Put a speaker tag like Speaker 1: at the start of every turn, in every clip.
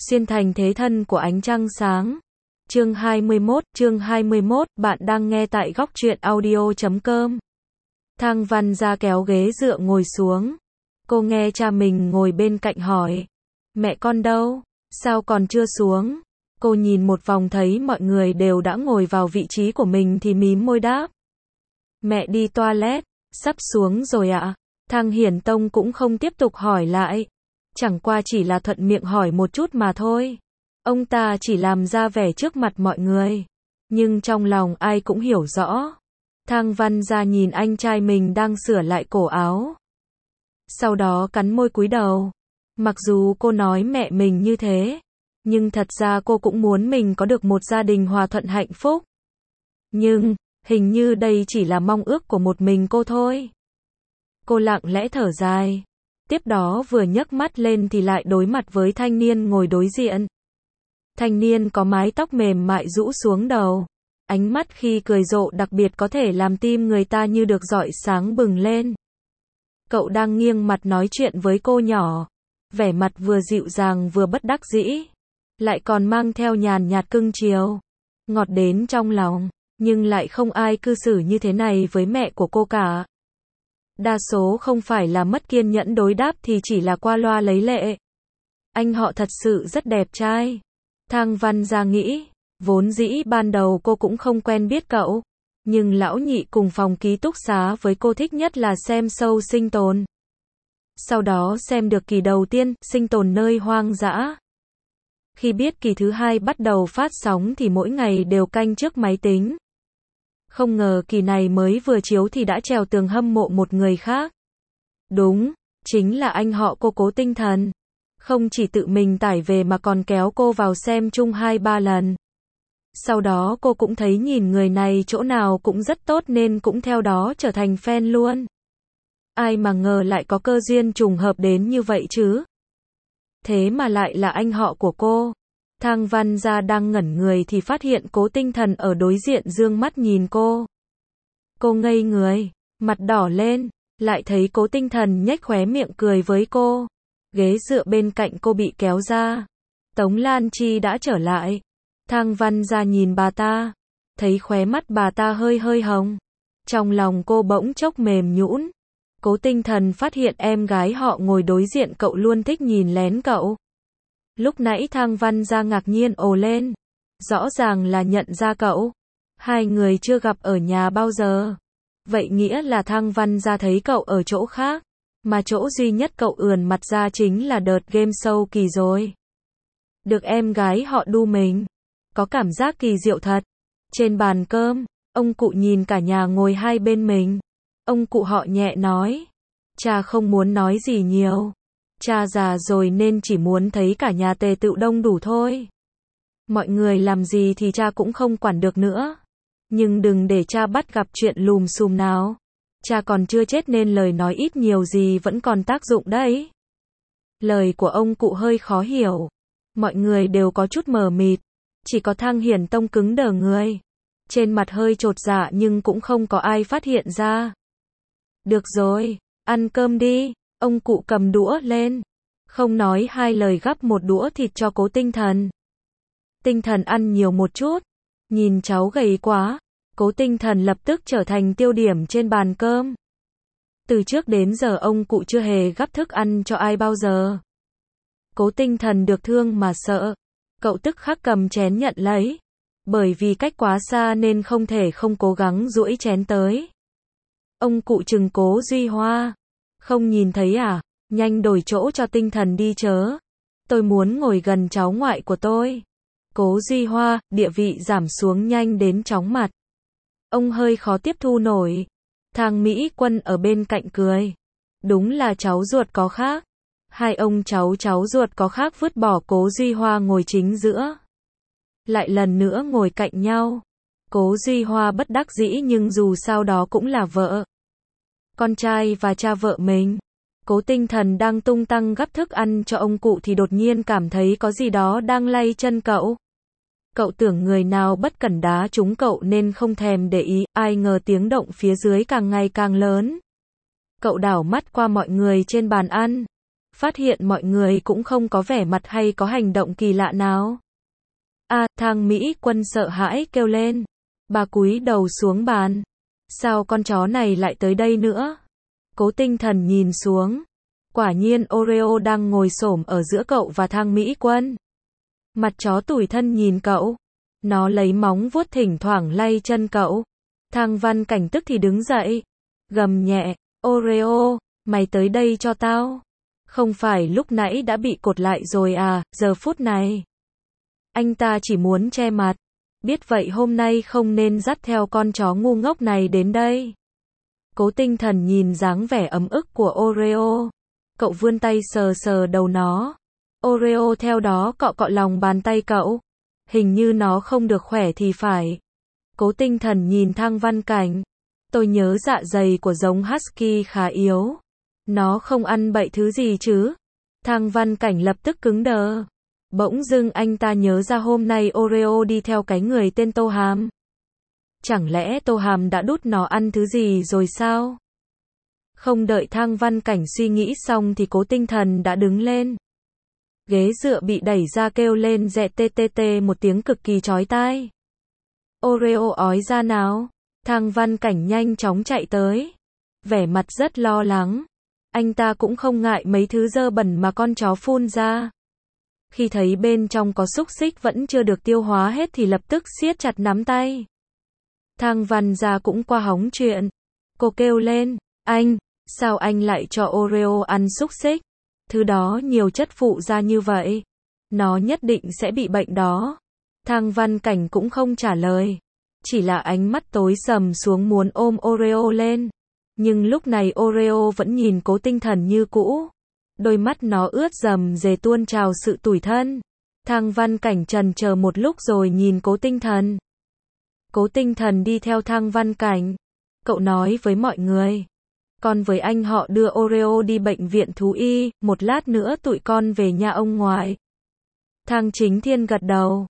Speaker 1: xuyên thành thế thân của ánh trăng sáng. Chương 21, bạn đang nghe tại góc truyện audio.com. Thang Văn Gia kéo ghế dựa ngồi xuống. Cô nghe cha mình ngồi bên cạnh hỏi. Mẹ con đâu? Sao còn chưa xuống? Cô nhìn một vòng thấy mọi người đều đã ngồi vào vị trí của mình thì mím môi đáp. Mẹ đi toilet, sắp xuống rồi ạ. Thang Hiển Tông cũng không tiếp tục hỏi lại. Chẳng qua chỉ là thuận miệng hỏi một chút mà thôi. Ông ta chỉ làm ra vẻ trước mặt mọi người. Nhưng trong lòng ai cũng hiểu rõ. Thang Văn Gia nhìn anh trai mình đang sửa lại cổ áo. Sau đó cắn môi cúi đầu. Mặc dù cô nói mẹ mình như thế, nhưng thật ra cô cũng muốn mình có được một gia đình hòa thuận hạnh phúc. Nhưng, hình như đây chỉ là mong ước của một mình cô thôi. Cô lặng lẽ thở dài. Tiếp đó vừa nhấc mắt lên thì lại đối mặt với thanh niên ngồi đối diện. Thanh niên có mái tóc mềm mại rũ xuống đầu. Ánh mắt khi cười rộ đặc biệt có thể làm tim người ta như được rọi sáng bừng lên. Cậu đang nghiêng mặt nói chuyện với cô nhỏ. Vẻ mặt vừa dịu dàng vừa bất đắc dĩ. Lại còn mang theo nhàn nhạt cưng chiều. Ngọt đến trong lòng. Nhưng lại không ai cư xử như thế này với mẹ của cô cả. Đa số không phải là mất kiên nhẫn đối đáp thì chỉ là qua loa lấy lệ. Anh họ thật sự rất đẹp trai. Thang Văn Gia nghĩ. Vốn dĩ ban đầu cô cũng không quen biết cậu. Nhưng lão nhị cùng phòng ký túc xá với cô thích nhất là xem show sinh tồn. Sau đó xem được kỳ đầu tiên, sinh tồn nơi hoang dã. Khi biết kỳ thứ hai bắt đầu phát sóng thì mỗi ngày đều canh trước máy tính. Không ngờ kỳ này mới vừa chiếu thì đã trèo tường hâm mộ một người khác. Đúng, chính là anh họ cô Cố Tinh Thần. Không chỉ tự mình tải về mà còn kéo cô vào xem chung 2-3 lần. Sau đó cô cũng thấy nhìn người này chỗ nào cũng rất tốt nên cũng theo đó trở thành fan luôn. Ai mà ngờ lại có cơ duyên trùng hợp đến như vậy chứ. Thế mà lại là anh họ của cô. Thang Văn Gia đang ngẩn người thì phát hiện Cố Tinh Thần ở đối diện dương mắt nhìn cô. Cô ngây người, mặt đỏ lên, lại thấy Cố Tinh Thần nhếch khóe miệng cười với cô. Ghế dựa bên cạnh cô bị kéo ra. Tống Lan Chi đã trở lại. Thang Văn Gia nhìn bà ta, thấy khóe mắt bà ta hơi hơi hồng. Trong lòng cô bỗng chốc mềm nhũn. Cố Tinh Thần phát hiện em gái họ ngồi đối diện cậu luôn thích nhìn lén cậu. Lúc nãy Thang Văn Gia ngạc nhiên ồ lên. Rõ ràng là nhận ra cậu. Hai người chưa gặp ở nhà bao giờ. Vậy nghĩa là Thang Văn Gia thấy cậu ở chỗ khác. Mà chỗ duy nhất cậu ườn mặt ra chính là đợt game show kỳ rồi. Được em gái họ đu mình. Có cảm giác kỳ diệu thật. Trên bàn cơm, ông cụ nhìn cả nhà ngồi hai bên mình. Ông cụ họ nhẹ nói. Cha không muốn nói gì nhiều. Cha già rồi nên chỉ muốn thấy cả nhà tề tựu đông đủ thôi. Mọi người làm gì thì cha cũng không quản được nữa. Nhưng đừng để cha bắt gặp chuyện lùm xùm nào. Cha còn chưa chết nên lời nói ít nhiều gì vẫn còn tác dụng đấy. Lời của ông cụ hơi khó hiểu. Mọi người đều có chút mờ mịt. Chỉ có Thang Hiển Tông cứng đờ người. Trên mặt hơi chột dạ nhưng cũng không có ai phát hiện ra. Được rồi, ăn cơm đi. Ông cụ cầm đũa lên. Không nói hai lời gắp một đũa thịt cho Cố Tinh Thần. Tinh Thần ăn nhiều một chút. Nhìn cháu gầy quá. Cố Tinh Thần lập tức trở thành tiêu điểm trên bàn cơm. Từ trước đến giờ ông cụ chưa hề gắp thức ăn cho ai bao giờ. Cố Tinh Thần được thương mà sợ. Cậu tức khắc cầm chén nhận lấy. Bởi vì cách quá xa nên không thể không cố gắng duỗi chén tới. Ông cụ trừng Cố Duy Hoa. Không nhìn thấy à? Nhanh đổi chỗ cho Tinh Thần đi chớ. Tôi muốn ngồi gần cháu ngoại của tôi. Cố Duy Hoa, địa vị giảm xuống nhanh đến chóng mặt. Ông hơi khó tiếp thu nổi. Thang Mỹ Quân ở bên cạnh cười. Đúng là cháu ruột có khác. Hai ông cháu ruột có khác vứt bỏ Cố Duy Hoa ngồi chính giữa. Lại lần nữa ngồi cạnh nhau. Cố Duy Hoa bất đắc dĩ nhưng dù sao đó cũng là vợ. Con trai và cha vợ mình. Cố Tinh Thần đang tung tăng gắp thức ăn cho ông cụ thì đột nhiên cảm thấy có gì đó đang lay chân cậu. Cậu tưởng người nào bất cẩn đá trúng cậu nên không thèm để ý, ai ngờ tiếng động phía dưới càng ngày càng lớn. Cậu đảo mắt qua mọi người trên bàn ăn. phát hiện mọi người cũng không có vẻ mặt hay có hành động kỳ lạ nào. Thang Mỹ Quân sợ hãi kêu lên. Bà cúi đầu xuống bàn. Sao con chó này lại tới đây nữa? Cố Tinh Thần nhìn xuống. Quả nhiên Oreo đang ngồi xổm ở giữa cậu và Thang Mỹ Quân. Mặt chó tủi thân nhìn cậu. Nó lấy móng vuốt thỉnh thoảng lay chân cậu. Thang Văn Cảnh tức thì đứng dậy. Gầm nhẹ, Oreo, mày tới đây cho tao. Không phải lúc nãy đã bị cột lại rồi à, giờ phút này. Anh ta chỉ muốn che mặt. Biết vậy hôm nay không nên dắt theo con chó ngu ngốc này đến đây. Cố Tinh Thần nhìn dáng vẻ ấm ức của Oreo. Cậu vươn tay sờ sờ đầu nó. Oreo theo đó cọ cọ lòng bàn tay cậu. Hình như nó không được khỏe thì phải. Cố Tinh Thần nhìn Thang Văn Cảnh. Tôi nhớ dạ dày của giống Husky khá yếu. Nó không ăn bậy thứ gì chứ? Thang Văn Cảnh lập tức cứng đờ. Bỗng dưng anh ta nhớ ra hôm nay Oreo đi theo cái người tên Tô Hàm. Chẳng lẽ Tô Hàm đã đút nó ăn thứ gì rồi sao? Không đợi Thang Văn Cảnh suy nghĩ xong thì Cố Tinh Thần đã đứng lên. Ghế dựa bị đẩy ra kêu lên rẹ tê tê tê một tiếng cực kỳ chói tai. Oreo ói ra nào. Thang Văn Cảnh nhanh chóng chạy tới. Vẻ mặt rất lo lắng. Anh ta cũng không ngại mấy thứ dơ bẩn mà con chó phun ra. Khi thấy bên trong có xúc xích vẫn chưa được tiêu hóa hết thì lập tức siết chặt nắm tay. Thang Văn Gia cũng qua hóng chuyện. Cô kêu lên, anh, sao anh lại cho Oreo ăn xúc xích? Thứ đó nhiều chất phụ ra như vậy. Nó nhất định sẽ bị bệnh đó. Thang Văn Cảnh cũng không trả lời. Chỉ là ánh mắt tối sầm xuống muốn ôm Oreo lên. Nhưng lúc này Oreo vẫn nhìn Cố Tinh Thần như cũ. Đôi mắt nó ướt dầm dề tuôn trào sự tủi thân. Thang Văn Cảnh trần chờ một lúc rồi nhìn Cố Tinh Thần. Cố Tinh Thần đi theo Thang Văn Cảnh. Cậu nói với mọi người. Con với anh họ đưa Oreo đi bệnh viện thú y, một lát nữa tụi con về nhà ông ngoại. Thang Chính Thiên gật đầu.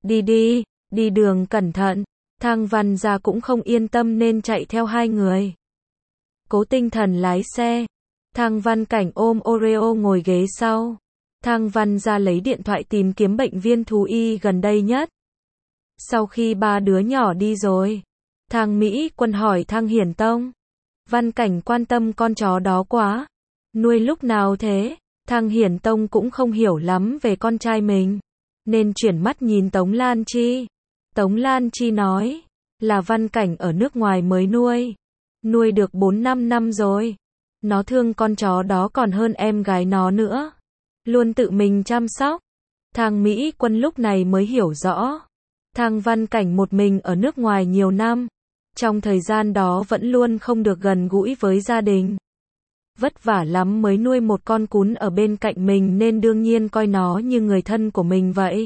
Speaker 1: Đi đường cẩn thận. Thang Văn Gia cũng không yên tâm nên chạy theo hai người. Cố Tinh Thần lái xe. Thang Văn Cảnh ôm Oreo ngồi ghế sau. Thang Văn Gia lấy điện thoại tìm kiếm bệnh viện thú y gần đây nhất. Sau khi ba đứa nhỏ đi rồi, Thang Mỹ Quân hỏi Thang Hiển Tông. Văn Cảnh quan tâm con chó đó quá. Nuôi lúc nào thế? Thang Hiển Tông cũng không hiểu lắm về con trai mình. Nên chuyển mắt nhìn Tống Lan Chi. Tống Lan Chi nói. Là Văn Cảnh ở nước ngoài mới nuôi. Nuôi được 4-5 năm rồi. Nó thương con chó đó còn hơn em gái nó nữa. Luôn tự mình chăm sóc. Thang Mỹ Quân lúc này mới hiểu rõ. Thang Văn Cảnh một mình ở nước ngoài nhiều năm. Trong thời gian đó vẫn luôn không được gần gũi với gia đình. Vất vả lắm mới nuôi một con cún ở bên cạnh mình nên đương nhiên coi nó như người thân của mình vậy.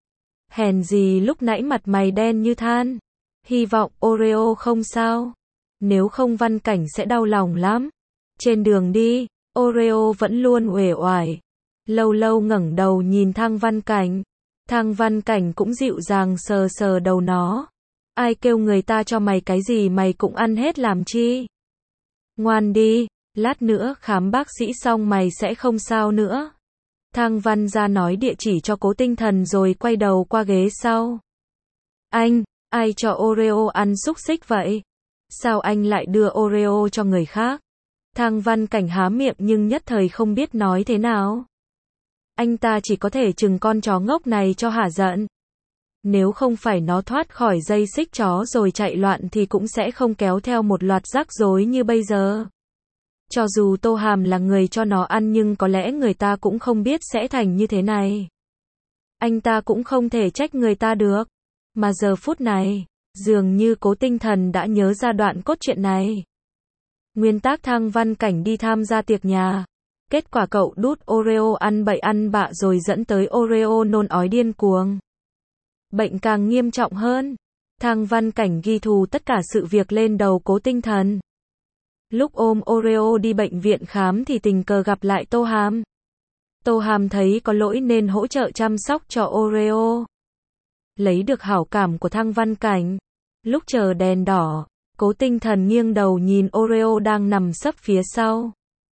Speaker 1: Hèn gì lúc nãy mặt mày đen như than. Hy vọng Oreo không sao. Nếu không Văn Cảnh sẽ đau lòng lắm. Trên đường đi, Oreo vẫn luôn uể oải. Lâu lâu ngẩng đầu nhìn Thang Văn Cảnh. Thang Văn Cảnh cũng dịu dàng sờ sờ đầu nó. Ai kêu người ta cho mày cái gì mày cũng ăn hết làm chi? Ngoan đi, lát nữa khám bác sĩ xong mày sẽ không sao nữa. Thang Văn Gia nói địa chỉ cho Cố Tinh Thần rồi quay đầu qua ghế sau. Anh, ai cho Oreo ăn xúc xích vậy? Sao anh lại đưa Oreo cho người khác? Thang Văn Cảnh há miệng nhưng nhất thời không biết nói thế nào. Anh ta chỉ có thể trừng con chó ngốc này cho hả giận. Nếu không phải nó thoát khỏi dây xích chó rồi chạy loạn thì cũng sẽ không kéo theo một loạt rắc rối như bây giờ. Cho dù Tô Hàm là người cho nó ăn nhưng có lẽ người ta cũng không biết sẽ thành như thế này. Anh ta cũng không thể trách người ta được. Mà giờ phút này, dường như Cố Tinh Thần đã nhớ ra đoạn cốt truyện này. Nguyên tác Thang Văn Cảnh đi tham gia tiệc nhà. Kết quả cậu đút Oreo ăn bậy ăn bạ rồi dẫn tới Oreo nôn ói điên cuồng. Bệnh càng nghiêm trọng hơn. Thang Văn Cảnh ghi thù tất cả sự việc lên đầu Cố Tinh Thần. Lúc ôm Oreo đi bệnh viện khám thì tình cờ gặp lại Tô Hàm. Tô Hàm thấy có lỗi nên hỗ trợ chăm sóc cho Oreo. Lấy được hảo cảm của Thang Văn Cảnh. Lúc chờ đèn đỏ, Cố Tinh Thần nghiêng đầu nhìn Oreo đang nằm sấp phía sau.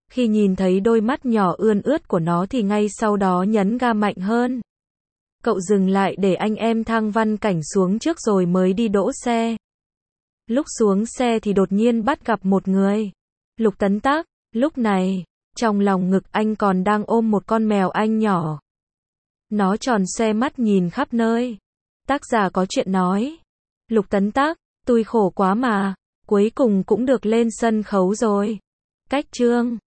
Speaker 1: Khi nhìn thấy đôi mắt nhỏ ươn ướt của nó thì ngay sau đó nhấn ga mạnh hơn. Cậu dừng lại để anh em Thang Văn Cảnh xuống trước rồi mới đi đỗ xe. Lúc xuống xe thì đột nhiên bắt gặp một người. Lục Tấn Tác. Lúc này, trong lòng ngực anh còn đang ôm một con mèo anh nhỏ. Nó tròn xoe mắt nhìn khắp nơi. Tác giả có chuyện nói. Lục Tấn Tác, tôi khổ quá mà, cuối cùng cũng được lên sân khấu rồi. Cách chương